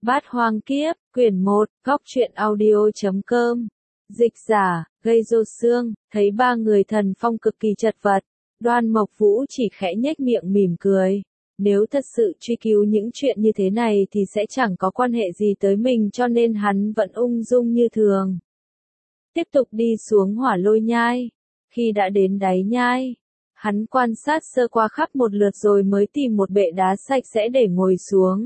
Bát Hoang Kiếp, quyển 1, góc truyện audio.com. Dịch giả, Gây Rô Xương, thấy ba người Thần Phong cực kỳ chật vật. Đoan Mộc Vũ chỉ khẽ nhếch miệng mỉm cười. Nếu thật sự truy cứu những chuyện như thế này thì sẽ chẳng có quan hệ gì tới mình, cho nên hắn vẫn ung dung như thường. Tiếp tục đi xuống Hỏa Lôi Nhai. Khi đã đến đáy nhai, hắn quan sát sơ qua khắp một lượt rồi mới tìm một bệ đá sạch sẽ để ngồi xuống.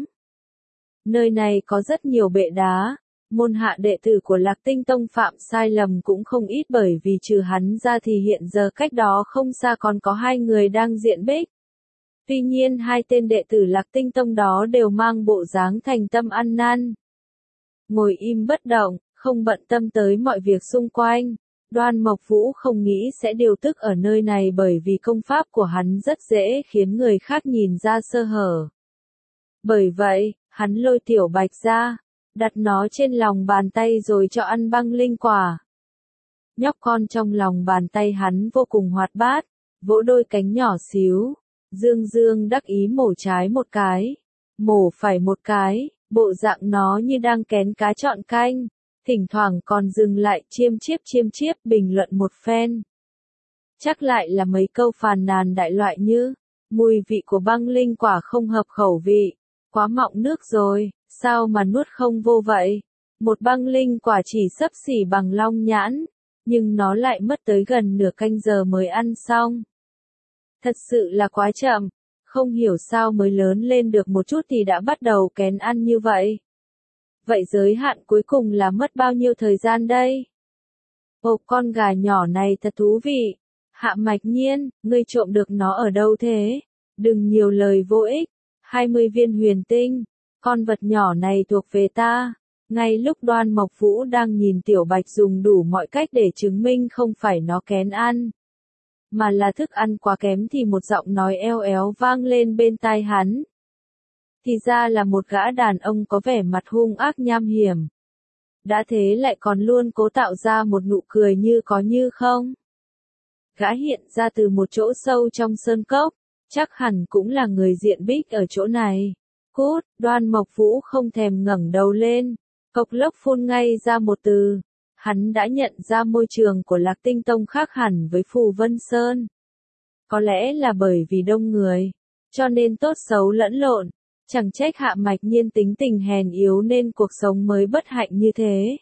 Nơi này có rất nhiều bệ đá, môn hạ đệ tử của Lạc Tinh Tông phạm sai lầm cũng không ít, bởi vì trừ hắn ra thì hiện giờ cách đó không xa còn có hai người đang diện bích. Tuy nhiên hai tên đệ tử Lạc Tinh Tông đó đều mang bộ dáng thành tâm ăn năn. Ngồi im bất động, không bận tâm tới mọi việc xung quanh. Đoan Mộc Vũ không nghĩ sẽ điều tức ở nơi này, bởi vì công pháp của hắn rất dễ khiến người khác nhìn ra sơ hở. Bởi vậy, hắn lôi Tiểu Bạch ra, đặt nó trên lòng bàn tay rồi cho ăn băng linh quả. Nhóc con trong lòng bàn tay hắn vô cùng hoạt bát, vỗ đôi cánh nhỏ xíu, dương dương đắc ý mổ trái một cái, mổ phải một cái, bộ dạng nó như đang kén cá chọn canh, thỉnh thoảng còn dừng lại chiêm chiếp bình luận một phen. Chắc lại là mấy câu phàn nàn đại loại như, mùi vị của băng linh quả không hợp khẩu vị, quá mọng nước rồi, sao mà nuốt không vô vậy? Một băng linh quả chỉ xấp xỉ bằng long nhãn, nhưng nó lại mất tới gần nửa canh giờ mới ăn xong. Thật sự là quá chậm, không hiểu sao mới lớn lên được một chút thì đã bắt đầu kén ăn như vậy. Vậy giới hạn cuối cùng là mất bao nhiêu thời gian đây? Ồ, con gà nhỏ này thật thú vị. Hạ Mạch Nhiên, ngươi trộm được nó ở đâu thế? Đừng nhiều lời vô ích. 20 viên huyền tinh, con vật nhỏ này thuộc về ta. Ngay lúc Đoan Mộc Vũ đang nhìn Tiểu Bạch dùng đủ mọi cách để chứng minh không phải nó kén ăn, mà là thức ăn quá kém, thì một giọng nói eo éo vang lên bên tai hắn. Thì ra là một gã đàn ông có vẻ mặt hung ác nham hiểm. Đã thế lại còn luôn cố tạo ra một nụ cười như có như không. Gã hiện ra từ một chỗ sâu trong sơn cốc, chắc hẳn cũng là người diện bích ở chỗ này. Cút, Đoan Mộc Vũ không thèm ngẩng đầu lên, cộc lốc phun ngay ra một từ. Hắn đã nhận ra môi trường của Lạc Tinh Tông khác hẳn với Phù Vân Sơn. Có lẽ là bởi vì đông người, cho nên tốt xấu lẫn lộn. Chẳng trách Hạ Mạch Nhiên tính tình hèn yếu nên cuộc sống mới bất hạnh như thế.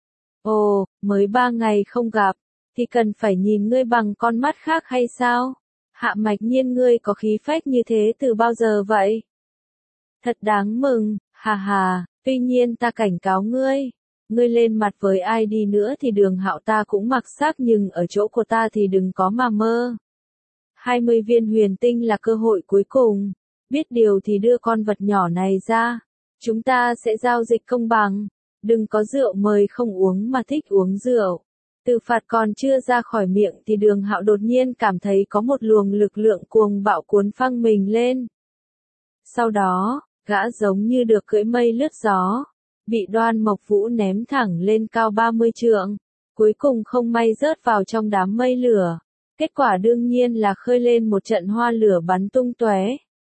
Ồ, mới 3 ngày không gặp, thì cần phải nhìn ngươi bằng con mắt khác hay sao? Hạ Mạch Nhiên, ngươi có khí phách như thế từ bao giờ vậy? Thật đáng mừng, hà hà, tuy nhiên ta cảnh cáo ngươi. Ngươi lên mặt với ai đi nữa thì Đường Hạo ta cũng mặc xác, nhưng ở chỗ của ta thì đừng có mà mơ. 20 viên huyền tinh là cơ hội cuối cùng. Biết điều thì đưa con vật nhỏ này ra. Chúng ta sẽ giao dịch công bằng. Đừng có rượu mời không uống mà thích uống rượu. Từ phạt còn chưa ra khỏi miệng thì Đường Hạo đột nhiên cảm thấy có một luồng lực lượng cuồng bạo cuốn phăng mình lên. Sau đó, gã giống như được cưỡi mây lướt gió, bị Đoan Mộc Vũ ném thẳng lên cao 30 trượng. Cuối cùng không may rớt vào trong đám mây lửa. Kết quả đương nhiên là khơi lên một trận hoa lửa bắn tung tóe,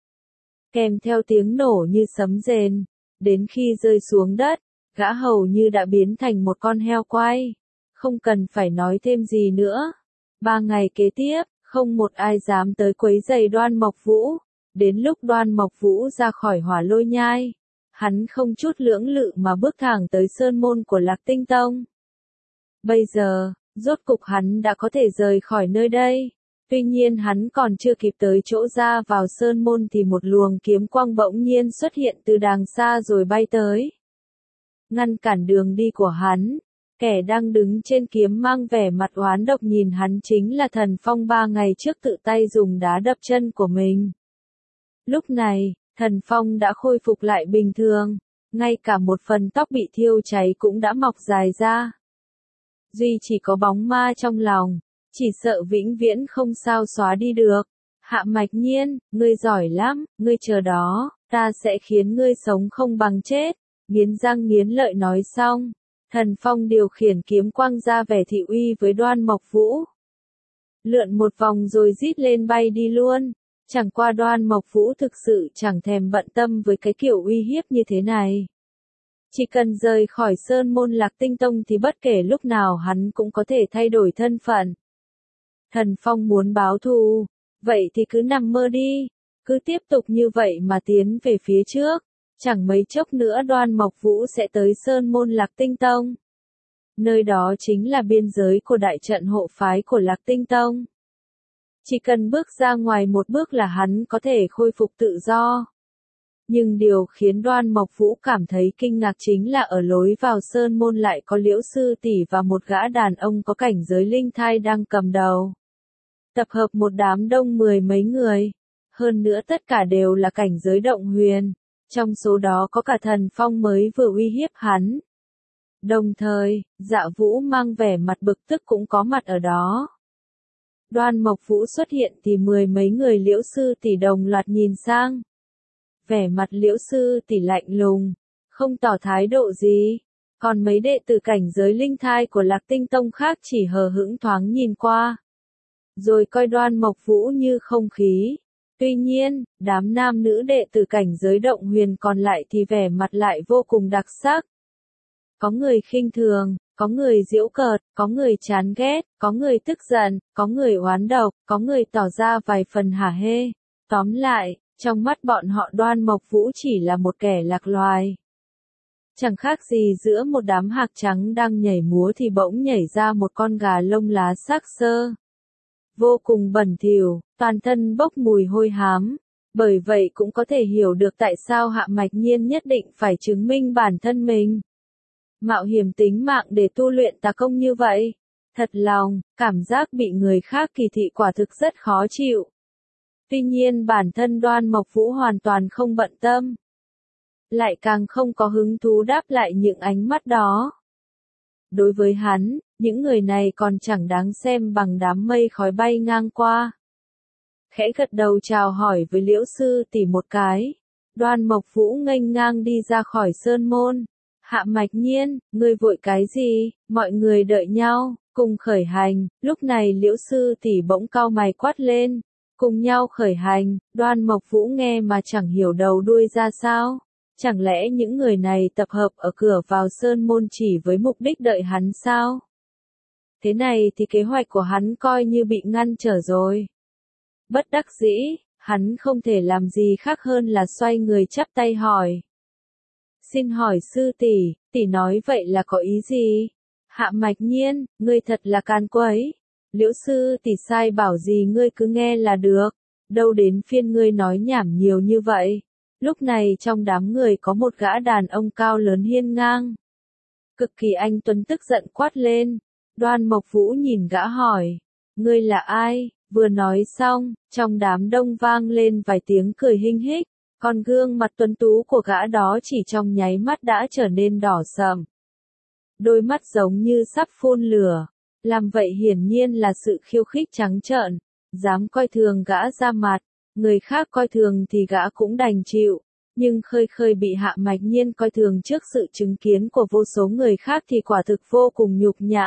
kèm theo tiếng nổ như sấm rền. Đến khi rơi xuống đất, gã hầu như đã biến thành một con heo quay. Không cần phải nói thêm gì nữa. 3 ngày kế tiếp, không một ai dám tới quấy rầy Đoan Mộc Vũ. Đến lúc Đoan Mộc Vũ ra khỏi Hỏa Lôi Nhai, hắn không chút lưỡng lự mà bước thẳng tới sơn môn của Lạc Tinh Tông. Bây giờ, rốt cục hắn đã có thể rời khỏi nơi đây. Tuy nhiên hắn còn chưa kịp tới chỗ ra vào sơn môn thì một luồng kiếm quang bỗng nhiên xuất hiện từ đàng xa rồi bay tới, ngăn cản đường đi của hắn. Kẻ đang đứng trên kiếm mang vẻ mặt oán độc nhìn hắn chính là Thần Phong 3 ngày trước tự tay dùng đá đập chân của mình. Lúc này, Thần Phong đã khôi phục lại bình thường, ngay cả một phần tóc bị thiêu cháy cũng đã mọc dài ra. Duy chỉ có bóng ma trong lòng, chỉ sợ vĩnh viễn không sao xóa đi được. Hạ Mạch Nhiên, ngươi giỏi lắm, ngươi chờ đó, ta sẽ khiến ngươi sống không bằng chết. Nghiến răng nghiến lợi nói xong, Thần Phong điều khiển kiếm quang ra vẻ thị uy với Đoan Mộc Vũ. Lượn một vòng rồi rít lên bay đi luôn. Chẳng qua Đoan Mộc Vũ thực sự chẳng thèm bận tâm với cái kiểu uy hiếp như thế này. Chỉ cần rời khỏi Sơn Môn Lạc Tinh Tông thì bất kể lúc nào hắn cũng có thể thay đổi thân phận. Thần Phong muốn báo thù, vậy thì cứ nằm mơ đi, cứ tiếp tục như vậy mà tiến về phía trước, chẳng mấy chốc nữa Đoan Mộc Vũ sẽ tới Sơn Môn Lạc Tinh Tông. Nơi đó chính là biên giới của đại trận hộ phái của Lạc Tinh Tông. Chỉ cần bước ra ngoài một bước là hắn có thể khôi phục tự do. Nhưng điều khiến Đoan Mộc Vũ cảm thấy kinh ngạc chính là ở lối vào Sơn Môn lại có Liễu Sư Tỷ và một gã đàn ông có cảnh giới linh thai đang cầm đầu. Tập hợp một đám đông 10 mấy người. Hơn nữa tất cả đều là cảnh giới động huyền. Trong số đó có cả Thần Phong mới vừa uy hiếp hắn. Đồng thời, Dạ Vũ mang vẻ mặt bực tức cũng có mặt ở đó. Đoan Mộc Vũ xuất hiện thì 10 mấy người Liễu Sư Tỷ đồng loạt nhìn sang. Vẻ mặt Liễu Sư Tỷ lạnh lùng, không tỏ thái độ gì. Còn mấy đệ tử cảnh giới linh thai của Lạc Tinh Tông khác chỉ hờ hững thoáng nhìn qua. Rồi coi Đoan Mộc Vũ như không khí. Tuy nhiên, đám nam nữ đệ tử cảnh giới động huyền còn lại thì vẻ mặt lại vô cùng đặc sắc. Có người khinh thường, có người giễu cợt, có người chán ghét, có người tức giận, có người oán độc, có người tỏ ra vài phần hả hê. Tóm lại, trong mắt bọn họ Đoan Mộc Vũ chỉ là một kẻ lạc loài. Chẳng khác gì giữa một đám hạc trắng đang nhảy múa thì bỗng nhảy ra một con gà lông lá xác xơ. Vô cùng bẩn thỉu, toàn thân bốc mùi hôi hám. Bởi vậy cũng có thể hiểu được tại sao Hạ Mạch Nhiên nhất định phải chứng minh bản thân mình. Mạo hiểm tính mạng để tu luyện tà công như vậy. Thật lòng, cảm giác bị người khác kỳ thị quả thực rất khó chịu. Tuy nhiên bản thân Đoan Mộc Vũ hoàn toàn không bận tâm. Lại càng không có hứng thú đáp lại những ánh mắt đó. Đối với hắn, những người này còn chẳng đáng xem bằng đám mây khói bay ngang qua. Khẽ gật đầu chào hỏi với Liễu Sư Tỷ một cái. Đoan Mộc Vũ nghênh ngang đi ra khỏi sơn môn. Hạ Mạch Nhiên, ngươi vội cái gì? Mọi người đợi nhau, cùng khởi hành. Lúc này Liễu Sư Tỷ bỗng cau mày quát lên. Cùng nhau khởi hành. Đoan Mộc Vũ nghe mà chẳng hiểu đầu đuôi ra sao. Chẳng lẽ những người này tập hợp ở cửa vào sơn môn chỉ với mục đích đợi hắn sao? Thế này thì kế hoạch của hắn coi như bị ngăn trở rồi. Bất đắc dĩ, hắn không thể làm gì khác hơn là xoay người chắp tay hỏi. Xin hỏi sư tỷ, tỷ nói vậy là có ý gì? Hạ Mạch Nhiên, ngươi thật là can quấy. Liễu Sư tỷ sai bảo gì ngươi cứ nghe là được. Đâu đến phiên ngươi nói nhảm nhiều như vậy. Lúc này trong đám người có một gã đàn ông cao lớn hiên ngang. Cực kỳ anh tuấn tức giận quát lên. Đoan Mộc Vũ nhìn gã hỏi. Ngươi là ai? Vừa nói xong, trong đám đông vang lên vài tiếng cười hinh hích. Còn gương mặt tuấn tú của gã đó chỉ trong nháy mắt đã trở nên đỏ sậm. Đôi mắt giống như sắp phun lửa. Làm vậy hiển nhiên là sự khiêu khích trắng trợn. Dám coi thường gã ra mặt. Người khác coi thường thì gã cũng đành chịu. Nhưng khơi khơi bị Hạ Mạch Nhiên coi thường trước sự chứng kiến của vô số người khác thì quả thực vô cùng nhục nhã.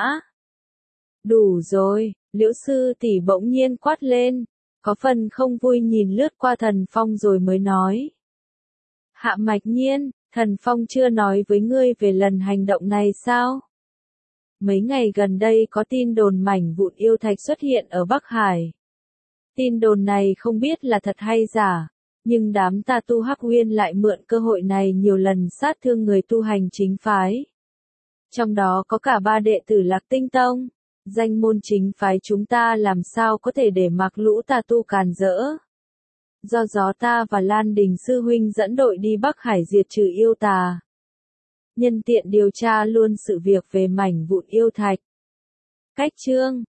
Đủ rồi, Liễu Sư tỷ bỗng nhiên quát lên. Có phần không vui nhìn lướt qua Thần Phong rồi mới nói. Hạ Mạch Nhiên, Thần Phong chưa nói với ngươi về lần hành động này sao? Mấy ngày gần đây có tin đồn mảnh vụn yêu thạch xuất hiện ở Bắc Hải. Tin đồn này không biết là thật hay giả, nhưng đám tà tu Hắc Uyên lại mượn cơ hội này nhiều lần sát thương người tu hành chính phái. Trong đó có cả 3 đệ tử Lạc Tinh Tông. Danh môn chính phái chúng ta làm sao có thể để mặc lũ tà tu càn rỡ. Do đó ta và Lan Đình Sư Huynh dẫn đội đi Bắc Hải diệt trừ yêu tà. Nhân tiện điều tra luôn sự việc về mảnh vụn yêu thạch. Cách chương